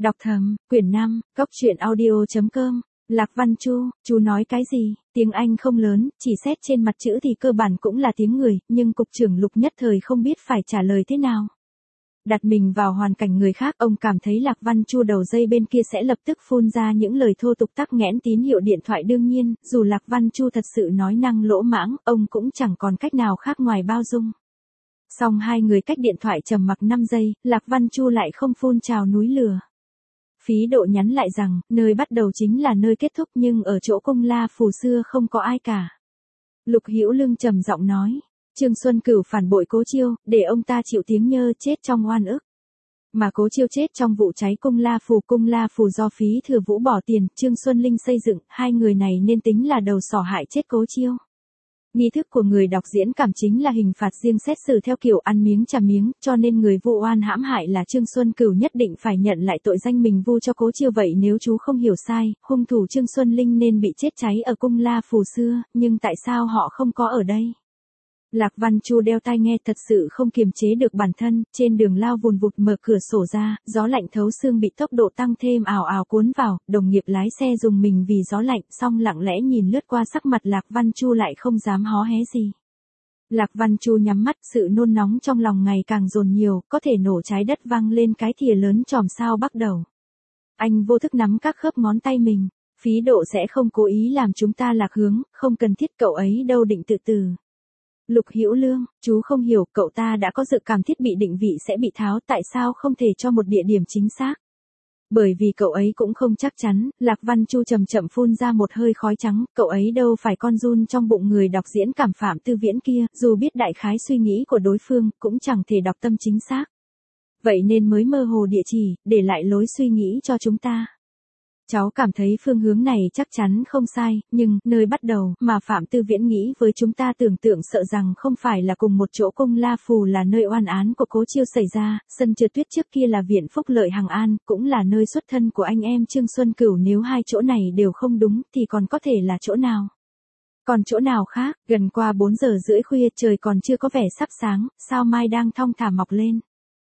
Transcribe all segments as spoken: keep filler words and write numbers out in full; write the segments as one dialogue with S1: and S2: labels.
S1: Đọc thầm, quyển năm, góc truyện audio chấm com, Lạc Văn Chu, chú nói cái gì? Tiếng Anh không lớn, chỉ xét trên mặt chữ thì cơ bản cũng là tiếng người, nhưng cục trưởng Lục nhất thời không biết phải trả lời thế nào. Đặt mình vào hoàn cảnh người khác, ông cảm thấy Lạc Văn Chu đầu dây bên kia sẽ lập tức phun ra những lời thô tục tắc nghẽn tín hiệu điện thoại. Đương nhiên, dù Lạc Văn Chu thật sự nói năng lỗ mãng, ông cũng chẳng còn cách nào khác ngoài bao dung. Xong hai người cách điện thoại trầm mặc năm giây, Lạc Văn Chu lại không phun trào núi lửa. Phí Độ nhắn lại rằng, nơi bắt đầu chính là nơi kết thúc, nhưng ở chỗ Cung La Phù xưa không có ai cả. Lục Hữu Lương trầm giọng nói, Trương Xuân Cửu phản bội Cố Chiêu, để ông ta chịu tiếng nhơ chết trong oan ức. Mà Cố Chiêu chết trong vụ cháy Cung La Phù, Cung La Phù do Phí Thừa Vũ bỏ tiền, Trương Xuân Linh xây dựng, hai người này nên tính là đầu sỏ hại chết Cố Chiêu. Nghi thức của người đọc diễn cảm chính là hình phạt riêng xét xử theo kiểu ăn miếng trả miếng, cho nên người vu oan hãm hại là Trương Xuân Cửu nhất định phải nhận lại tội danh mình vu cho Cố Chiêu. Vậy nếu chú không hiểu sai, hung thủ Trương Xuân Linh nên bị chết cháy ở Cung La Phù xưa, nhưng tại sao họ không có ở đây? Lạc Văn Chu đeo tai nghe, thật sự không kiềm chế được bản thân, trên đường lao vùn vụt mở cửa sổ ra, gió lạnh thấu xương bị tốc độ tăng thêm ào ào cuốn vào, đồng nghiệp lái xe dùng mình vì gió lạnh, xong lặng lẽ nhìn lướt qua sắc mặt Lạc Văn Chu lại không dám hó hé gì. Lạc Văn Chu nhắm mắt, sự nôn nóng trong lòng ngày càng dồn nhiều, có thể nổ trái đất văng lên cái thìa lớn tròm sao bắt đầu. Anh vô thức nắm các khớp ngón tay mình, Phí Độ sẽ không cố ý làm chúng ta lạc hướng, không cần thiết, cậu ấy đâu định tự tử. Lục Hữu Lương, chú không hiểu, cậu ta đã có dự cảm thiết bị định vị sẽ bị tháo, tại sao không thể cho một địa điểm chính xác? Bởi vì cậu ấy cũng không chắc chắn. Lạc Văn Chu chậm chậm phun ra một hơi khói trắng, cậu ấy đâu phải con giun trong bụng người đọc diễn cảm Phạm Tư Viễn kia, dù biết đại khái suy nghĩ của đối phương, cũng chẳng thể đọc tâm chính xác. Vậy nên mới mơ hồ địa chỉ, để lại lối suy nghĩ cho chúng ta. Cháu cảm thấy phương hướng này chắc chắn không sai, nhưng, nơi bắt đầu, mà Phạm Tư Viễn nghĩ với chúng ta tưởng tượng sợ rằng không phải là cùng một chỗ. Cung La Phù là nơi oan án của Cố Chiêu xảy ra, sân trượt tuyết trước kia là Viện Phúc Lợi Hằng An, cũng là nơi xuất thân của anh em Trương Xuân Cửu. Nếu hai chỗ này đều không đúng, thì còn có thể là chỗ nào? Còn chỗ nào khác? Gần qua bốn giờ rưỡi khuya, trời còn chưa có vẻ sắp sáng, sao mai đang thong thả mọc lên.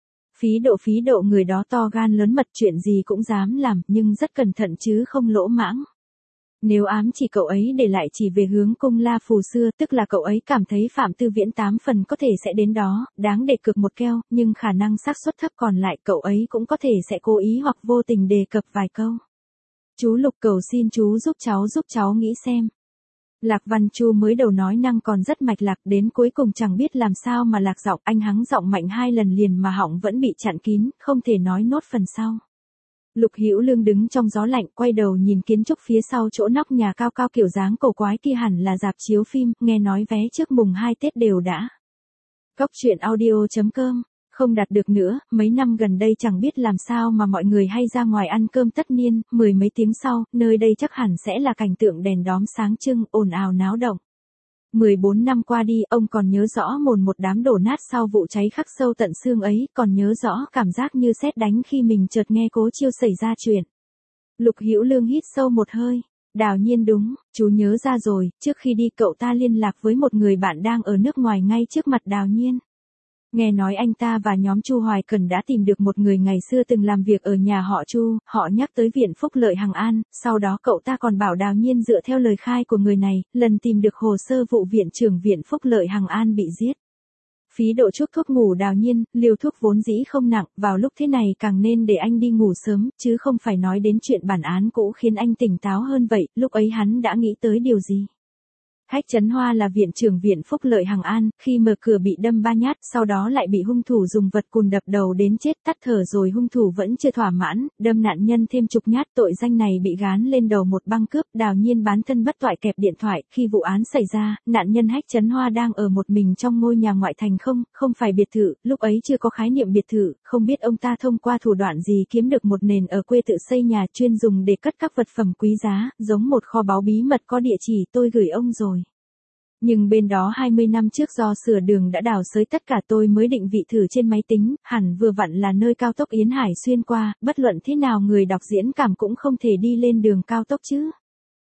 S1: Phí Độ Phí Độ người đó to gan lớn mật, chuyện gì cũng dám làm, nhưng rất cẩn thận chứ không lỗ mãng. Nếu ám chỉ cậu ấy để lại chỉ về hướng Cung La Phù xưa, tức là cậu ấy cảm thấy Phạm Tư Viễn tám phần có thể sẽ đến đó, đáng để cược một keo, nhưng khả năng xác suất thấp, còn lại cậu ấy cũng có thể sẽ cố ý hoặc vô tình đề cập vài câu. Chú Lục, cầu xin chú giúp cháu giúp cháu nghĩ xem. Lạc Văn Chu mới đầu nói năng còn rất mạch lạc, đến cuối cùng chẳng biết làm sao mà lạc giọng, anh hắng giọng mạnh hai lần liền mà họng vẫn bị chặn kín, không thể nói nốt phần sau. Lục Hữu Lương đứng trong gió lạnh, quay đầu nhìn kiến trúc phía sau chỗ nóc nhà cao cao kiểu dáng cổ quái kia hẳn là rạp chiếu phim, nghe nói vé trước mùng hai Tết đều đã. Góc truyện audio chấm com. Không đặt được nữa, mấy năm gần đây chẳng biết làm sao mà mọi người hay ra ngoài ăn cơm tất niên, mười mấy tiếng sau, nơi đây chắc hẳn sẽ là cảnh tượng đèn đóm sáng trưng, ồn ào náo động. mười bốn năm qua đi, ông còn nhớ rõ mồn một đám đổ nát sau vụ cháy khắc sâu tận xương ấy, còn nhớ rõ cảm giác như sét đánh khi mình chợt nghe Cố Chiêu xảy ra chuyện. Lục Hữu Lương hít sâu một hơi. Đào Nhiên đúng, chú nhớ ra rồi, trước khi đi cậu ta liên lạc với một người bạn đang ở nước ngoài ngay trước mặt Đào Nhiên. Nghe nói anh ta và nhóm Chu Hoài Cần đã tìm được một người ngày xưa từng làm việc ở nhà họ Chu, họ nhắc tới Viện Phúc Lợi Hằng An, sau đó cậu ta còn bảo Đào Nhiên dựa theo lời khai của người này, lần tìm được hồ sơ vụ viện trưởng Viện Phúc Lợi Hằng An bị giết. Phí Độ chuốc thuốc ngủ Đào Nhiên, liều thuốc vốn dĩ không nặng, vào lúc thế này càng nên để anh đi ngủ sớm, chứ không phải nói đến chuyện bản án cũ khiến anh tỉnh táo hơn vậy. Lúc ấy hắn đã nghĩ tới điều gì? Hách Chấn Hoa là viện trưởng Viện Phúc Lợi Hằng An, khi mở cửa bị đâm ba nhát, sau đó lại bị hung thủ dùng vật cùn đập đầu đến chết, tắt thở rồi hung thủ vẫn chưa thỏa mãn, đâm nạn nhân thêm chục nhát. Tội danh này bị gán lên đầu một băng cướp. Đào Nhiên bán thân bất toại kẹp điện thoại, khi vụ án xảy ra, nạn nhân Hách Chấn Hoa đang ở một mình trong ngôi nhà ngoại thành, không, không phải biệt thự, lúc ấy chưa có khái niệm biệt thự, không biết ông ta thông qua thủ đoạn gì kiếm được một nền ở quê tự xây nhà chuyên dùng để cất các vật phẩm quý giá, giống một kho báu bí mật có địa chỉ tôi gửi ông rồi. Nhưng bên đó hai mươi năm trước do sửa đường đã đào xới tất cả, tôi mới định vị thử trên máy tính, hẳn vừa vặn là nơi cao tốc Yến Hải xuyên qua, bất luận thế nào người đọc diễn cảm cũng không thể đi lên đường cao tốc chứ.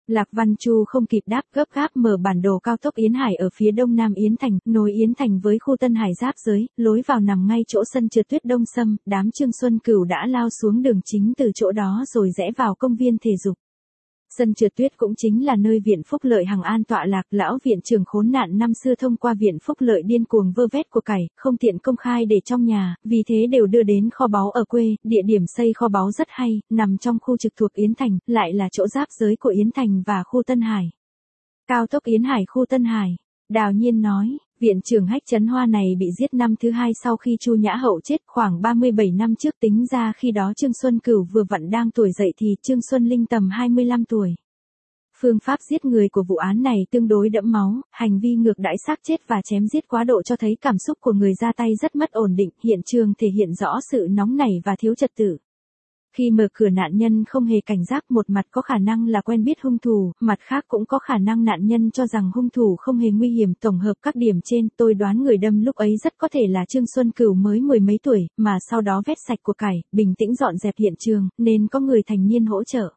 S1: Lạc Văn Chu không kịp đáp, gấp gáp mở bản đồ cao tốc Yến Hải ở phía đông nam Yến Thành, nối Yến Thành với khu Tân Hải giáp giới, lối vào nằm ngay chỗ sân trượt tuyết Đông Sâm, đám Trương Xuân Cửu đã lao xuống đường chính từ chỗ đó rồi rẽ vào công viên thể dục. Sân trượt tuyết cũng chính là nơi Viện Phúc Lợi Hằng An tọa lạc, lão viện trưởng khốn nạn năm xưa thông qua Viện Phúc Lợi điên cuồng vơ vét của cải, không tiện công khai để trong nhà, vì thế đều đưa đến kho báu ở quê, địa điểm xây kho báu rất hay, nằm trong khu trực thuộc Yến Thành, lại là chỗ giáp giới của Yến Thành và khu Tân Hải. Cao tốc Yến Hải khu Tân Hải, Đào Nhiên nói. Viện trưởng Hách Chấn Hoa này bị giết năm thứ hai sau khi Chu Nhã Hậu chết, khoảng ba mươi bảy năm trước, tính ra khi đó Trương Xuân Cửu vừa vặn đang tuổi dậy thì Trương Xuân Linh tầm hai mươi lăm tuổi. Phương pháp giết người của vụ án này tương đối đẫm máu, hành vi ngược đãi xác chết và chém giết quá độ cho thấy cảm xúc của người ra tay rất mất ổn định, hiện trường thể hiện rõ sự nóng nảy và thiếu trật tự. Khi mở cửa nạn nhân không hề cảnh giác, một mặt có khả năng là quen biết hung thủ, mặt khác cũng có khả năng nạn nhân cho rằng hung thủ không hề nguy hiểm. Tổng hợp các điểm trên, tôi đoán người đâm lúc ấy rất có thể là Trương Xuân Cửu mới mười mấy tuổi, mà sau đó vét sạch của cải, bình tĩnh dọn dẹp hiện trường, nên có người thành niên hỗ trợ.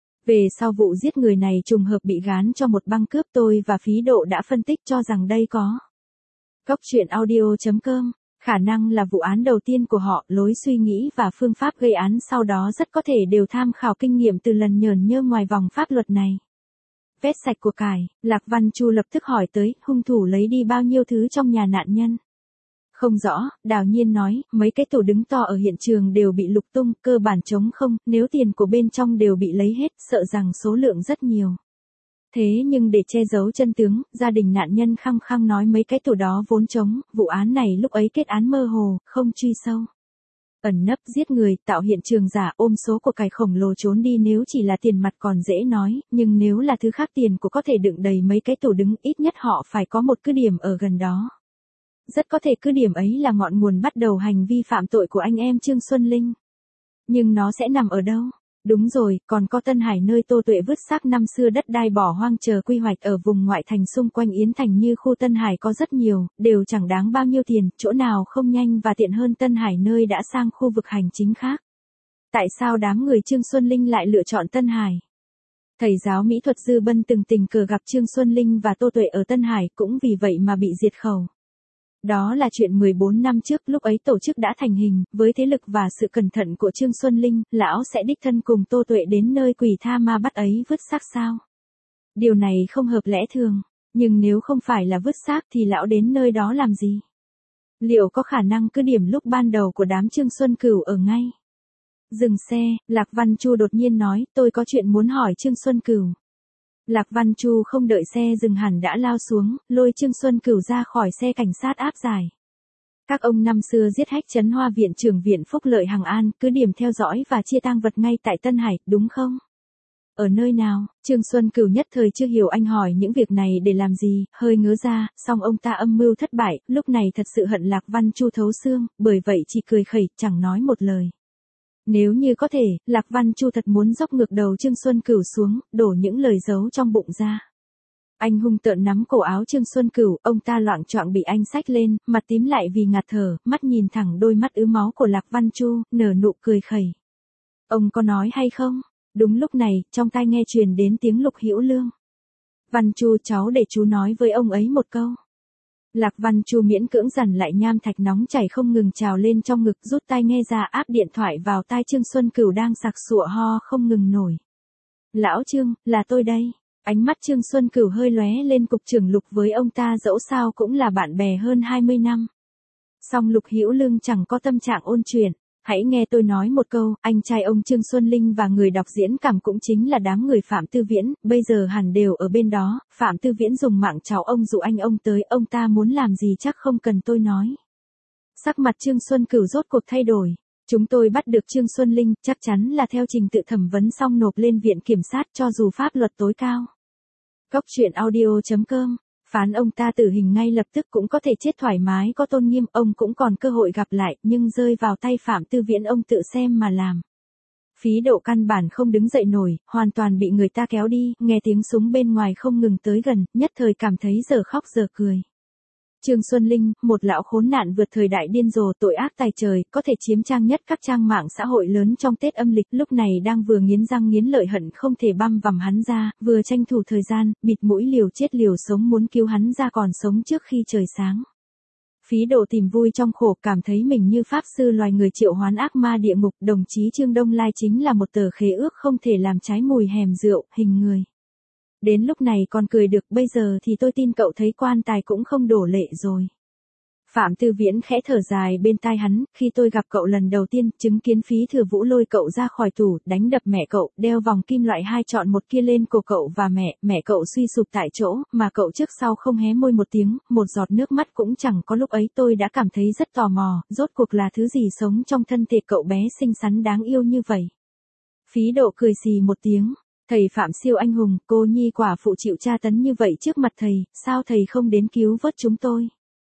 S1: Về sau vụ giết người này trùng hợp bị gán cho một băng cướp, tôi và Phí Độ đã phân tích cho rằng đây có Góc truyện audio chấm com. Khả năng là vụ án đầu tiên của họ, lối suy nghĩ và phương pháp gây án sau đó rất có thể đều tham khảo kinh nghiệm từ lần nhởn nhơ ngoài vòng pháp luật này. Vét sạch của cải, Lạc Văn Chu lập tức hỏi tới, hung thủ lấy đi bao nhiêu thứ trong nhà nạn nhân? Không rõ, Đào Nhiên nói, mấy cái tủ đứng to ở hiện trường đều bị lục tung, cơ bản trống không, nếu tiền của bên trong đều bị lấy hết, sợ rằng số lượng rất nhiều. Thế nhưng để che giấu chân tướng, gia đình nạn nhân khăng khăng nói mấy cái tủ đó vốn trống, vụ án này lúc ấy kết án mơ hồ, không truy sâu. Ẩn nấp giết người, tạo hiện trường giả, ôm số của cải khổng lồ trốn đi, nếu chỉ là tiền mặt còn dễ nói, nhưng nếu là thứ khác tiền của có thể đựng đầy mấy cái tủ đứng, ít nhất họ phải có một cứ điểm ở gần đó. Rất có thể cứ điểm ấy là ngọn nguồn bắt đầu hành vi phạm tội của anh em Trương Xuân Linh. Nhưng nó sẽ nằm ở đâu? Đúng rồi, còn có Tân Hải nơi Tô Tuệ vứt xác năm xưa, đất đai bỏ hoang chờ quy hoạch ở vùng ngoại thành xung quanh Yến Thành như khu Tân Hải có rất nhiều, đều chẳng đáng bao nhiêu tiền, chỗ nào không nhanh và tiện hơn Tân Hải nơi đã sang khu vực hành chính khác. Tại sao đám người Trương Xuân Linh lại lựa chọn Tân Hải? Thầy giáo mỹ thuật Dư Bân từng tình cờ gặp Trương Xuân Linh và Tô Tuệ ở Tân Hải, cũng vì vậy mà bị diệt khẩu. Đó là chuyện mười bốn năm trước, lúc ấy tổ chức đã thành hình, với thế lực và sự cẩn thận của Trương Xuân Linh, lão sẽ đích thân cùng Tô Tuệ đến nơi quỷ tha ma bắt ấy vứt xác sao? Điều này không hợp lẽ thường, nhưng nếu không phải là vứt xác thì lão đến nơi đó làm gì? Liệu có khả năng cứ điểm lúc ban đầu của đám Trương Xuân Cửu ở ngay? Dừng xe, Lạc Văn Chu đột nhiên nói, tôi có chuyện muốn hỏi Trương Xuân Cửu. Lạc Văn Chu không đợi xe dừng hẳn đã lao xuống, lôi Trương Xuân Cửu ra khỏi xe cảnh sát áp giải. Các ông năm xưa giết Hách Chấn Hoa viện trưởng Viện Phúc Lợi Hằng An, cứ điểm theo dõi và chia tang vật ngay tại Tân Hải, đúng không? Ở nơi nào? Trương Xuân Cửu nhất thời chưa hiểu anh hỏi những việc này để làm gì, hơi ngớ ra, song ông ta âm mưu thất bại, lúc này thật sự hận Lạc Văn Chu thấu xương, bởi vậy chỉ cười khẩy, chẳng nói một lời. Nếu như có thể, Lạc Văn Chu thật muốn dốc ngược đầu Trương Xuân Cửu xuống, đổ những lời giấu trong bụng ra. Anh hung tợn nắm cổ áo Trương Xuân Cửu, ông ta loạng choạng bị anh xách lên, mặt tím lại vì ngạt thở, mắt nhìn thẳng đôi mắt ứ máu của Lạc Văn Chu, nở nụ cười khẩy. Ông có nói hay không? Đúng lúc này, trong tai nghe truyền đến tiếng Lục Hữu Lương. Văn Chu, cháu để chú nói với ông ấy một câu. Lạc Văn Chu miễn cưỡng dằn lại nham thạch nóng chảy không ngừng trào lên trong ngực, rút tai nghe ra áp điện thoại vào tai Trương Xuân Cửu đang sặc sụa ho không ngừng nổi. Lão Trương, là tôi đây. Ánh mắt Trương Xuân Cửu hơi lóe lên, cục trưởng Lục với ông ta dẫu sao cũng là bạn bè hơn hai mươi năm. Song Lục Hữu Lương chẳng có tâm trạng ôn chuyện. Hãy nghe tôi nói một câu, anh trai ông Trương Xuân Linh và người đọc diễn cảm cũng chính là đám người Phạm Tư Viễn, bây giờ hẳn đều ở bên đó, Phạm Tư Viễn dùng mạng cháu ông dụ anh ông tới, ông ta muốn làm gì chắc không cần tôi nói. Sắc mặt Trương Xuân Cửu rốt cuộc thay đổi. Chúng tôi bắt được Trương Xuân Linh, chắc chắn là theo trình tự thẩm vấn xong nộp lên viện kiểm sát cho dù pháp luật tối cao. Góc truyện audio chấm com, phán ông ta tử hình ngay lập tức cũng có thể chết thoải mái có tôn nghiêm, ông cũng còn cơ hội gặp lại, nhưng rơi vào tay Phạm Tư Viễn ông tự xem mà làm. Phí Độ căn bản không đứng dậy nổi, hoàn toàn bị người ta kéo đi, nghe tiếng súng bên ngoài không ngừng tới gần, nhất thời cảm thấy giờ khóc giờ cười. Trương Xuân Linh, một lão khốn nạn vượt thời đại điên rồ tội ác tài trời, có thể chiếm trang nhất các trang mạng xã hội lớn trong Tết âm lịch, lúc này đang vừa nghiến răng nghiến lợi hận không thể băm vằm hắn ra, vừa tranh thủ thời gian, bịt mũi liều chết liều sống muốn cứu hắn ra còn sống trước khi trời sáng. Phí Độ tìm vui trong khổ, cảm thấy mình như pháp sư loài người triệu hoán ác ma địa ngục, đồng chí Trương Đông Lai chính là một tờ khế ước không thể làm trái mùi hèm rượu, hình người. Đến lúc này còn cười được, bây giờ thì tôi tin cậu thấy quan tài cũng không đổ lệ rồi. Phạm Tư Viễn khẽ thở dài bên tai hắn, khi tôi gặp cậu lần đầu tiên, chứng kiến Phí Thừa Vũ lôi cậu ra khỏi tủ, đánh đập mẹ cậu, đeo vòng kim loại hai chọn một kia lên cổ cậu và mẹ, mẹ cậu suy sụp tại chỗ, mà cậu trước sau không hé môi một tiếng, một giọt nước mắt cũng chẳng có, lúc ấy tôi đã cảm thấy rất tò mò, rốt cuộc là thứ gì sống trong thân thể cậu bé xinh xắn đáng yêu như vậy. Phí Độ cười xì một tiếng. Thầy Phạm siêu anh hùng, cô nhi quả phụ chịu tra tấn như vậy trước mặt thầy, sao thầy không đến cứu vớt chúng tôi?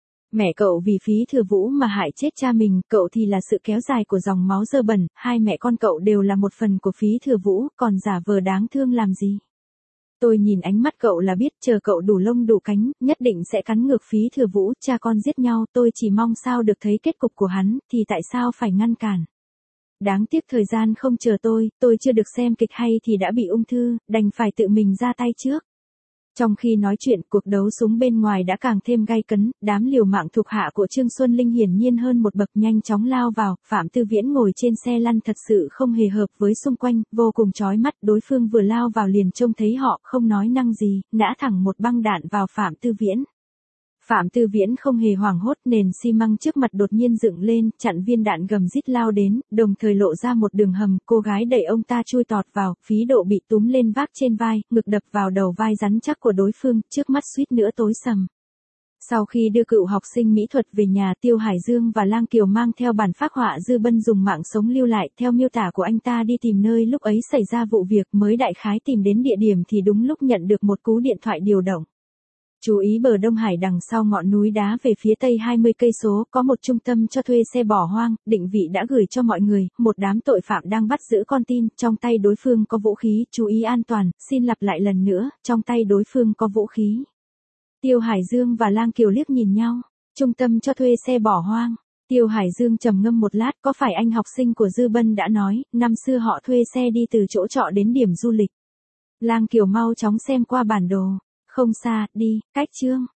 S1: Mẹ cậu vì Phí Thừa Vũ mà hại chết cha mình, cậu thì là sự kéo dài của dòng máu dơ bẩn, hai mẹ con cậu đều là một phần của Phí Thừa Vũ, còn giả vờ đáng thương làm gì? Tôi nhìn ánh mắt cậu là biết, chờ cậu đủ lông đủ cánh, nhất định sẽ cắn ngược Phí Thừa Vũ, cha con giết nhau, tôi chỉ mong sao được thấy kết cục của hắn, thì tại sao phải ngăn cản? Đáng tiếc thời gian không chờ tôi, tôi chưa được xem kịch hay thì đã bị ung thư, đành phải tự mình ra tay trước. Trong khi nói chuyện, cuộc đấu súng bên ngoài đã càng thêm gay cấn, đám liều mạng thuộc hạ của Trương Xuân Linh hiển nhiên hơn một bậc nhanh chóng lao vào, Phạm Tư Viễn ngồi trên xe lăn thật sự không hề hợp với xung quanh, vô cùng chói mắt, đối phương vừa lao vào liền trông thấy họ, không nói năng gì, nã thẳng một băng đạn vào Phạm Tư Viễn. Phạm Tư Viễn không hề hoảng hốt, nền xi măng trước mặt đột nhiên dựng lên, chặn viên đạn gầm rít lao đến, đồng thời lộ ra một đường hầm, cô gái đẩy ông ta chui tọt vào, Phí Độ bị túm lên vác trên vai, ngực đập vào đầu vai rắn chắc của đối phương, trước mắt suýt nữa tối sầm. Sau khi đưa cựu học sinh mỹ thuật về nhà, Tiêu Hải Dương và Lang Kiều mang theo bản phác họa Dư Bân dùng mạng sống lưu lại, theo miêu tả của anh ta đi tìm nơi lúc ấy xảy ra vụ việc, mới đại khái tìm đến địa điểm thì đúng lúc nhận được một cú điện thoại điều động. Chú ý bờ Đông Hải đằng sau ngọn núi đá về phía tây hai mươi cây số, có một trung tâm cho thuê xe bỏ hoang, định vị đã gửi cho mọi người, một đám tội phạm đang bắt giữ con tin, trong tay đối phương có vũ khí, chú ý an toàn, xin lặp lại lần nữa, trong tay đối phương có vũ khí. Tiêu Hải Dương và Lang Kiều liếc nhìn nhau, trung tâm cho thuê xe bỏ hoang. Tiêu Hải Dương trầm ngâm một lát, có phải anh học sinh của Dư Bân đã nói, năm xưa họ thuê xe đi từ chỗ trọ đến điểm du lịch. Lang Kiều mau chóng xem qua bản đồ. Không xa, đi, cách Trương